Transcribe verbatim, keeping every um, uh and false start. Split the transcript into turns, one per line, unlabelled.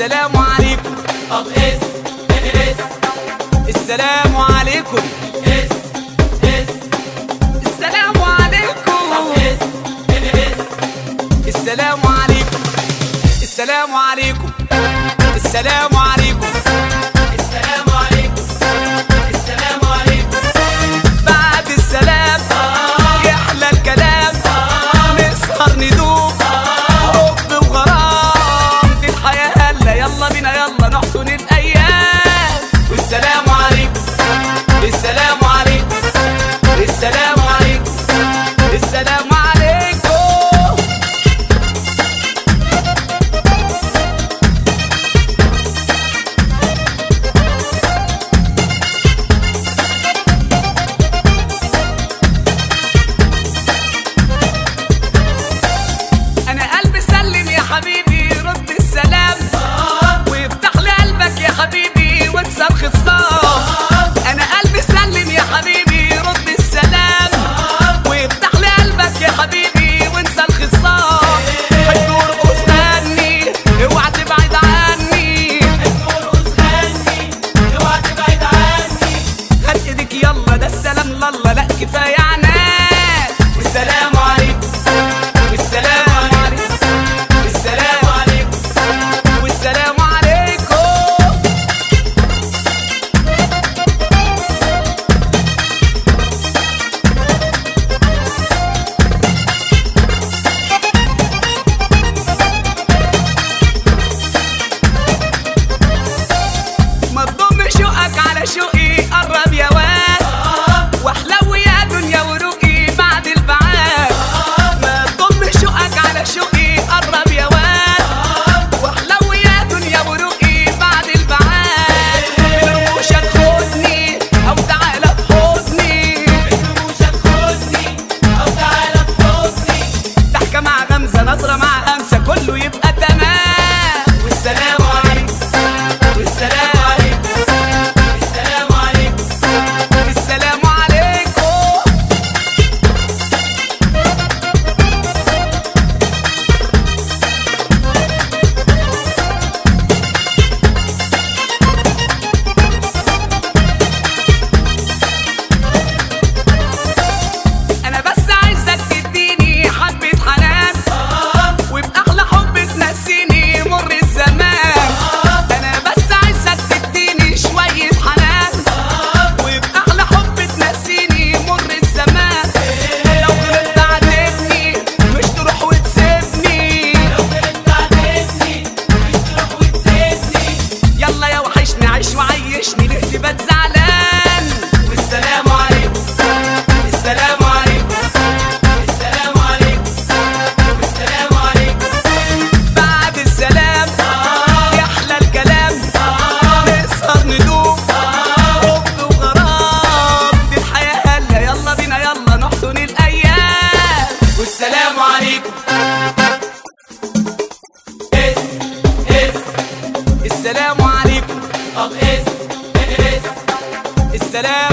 السلام عليكم.
طب اس اس
السلام عليكم.
اس اس
السلام عليكم.
طب اس اس
السلام عليكم. السلام عليكم. السلام عليكم.
السلام عليكم. السلام عليكم.
بعد السلام يحلى الكلام، نسهر ندوب حب وغرام، دي الحياة هلا يلا بينا يلا نحسن الأيام. والسلام عليكم. السلام عليكم. السلام عليكم. السلام عليكم. أنا قلبي سلم يا حبيبي، رد السلام وافتح لي قلبك يا حبيبي وانسى الخصام. أنا قلبي سلم يا حبيبي، رد السلام وافتح لي قلبك يا حبيبي وانسى الخصام. حب ورقص غني اوعى تبعد عني،
ارقص غني اوعى تبعد عني.
هات ايدك يلا ده السلام لله، لا كفاية عناد. والسلام عليكم. والسلام عليكم. والسلام عليكم. والسلام عليكم. ما تضم شوقك على شوقي، قرب يا واد واحلو يا دنيا وروقي بعد البعاد. ما تضم شوقك على شوقي، قرب يا واد واحلو يا دنيا وروقي بعد البعاد. برموشك خدني او تعالى بحضني،
رموشك خدني او تعالى بحضني.
ضحكة مع غمزة، نظرة مع همسة، كله يبقى تمام. والسلام عليكم. والسلام عليكم.
السلام عليكم.
السلام عليكم. أنا بس عايزك تديني حبة حنان وبأحلى حب تنسيني مر الزمان. أنا بس عايزك تديني شوية حنان وبأحلى حب تنسيني مر الزمان. لو غلطت عاتبني مش تروح وتسيبني،
لو غلطت عاتبني مش تروح وتسيبني.
يلا يا وحشني عيش وعيشني ليه تبقى زعلان. والسلام عليكم. السلام عليكم.
السلام عليكم. السلام عليكم.
بعد السلام يحلى الكلام، نسهر ندوب حب وغرام، دي الحياة هلا يلا بينا يلا نحسن الأيام. والسلام عليكم.
اس اس
السلام عليكم.
طب اس اس
السلام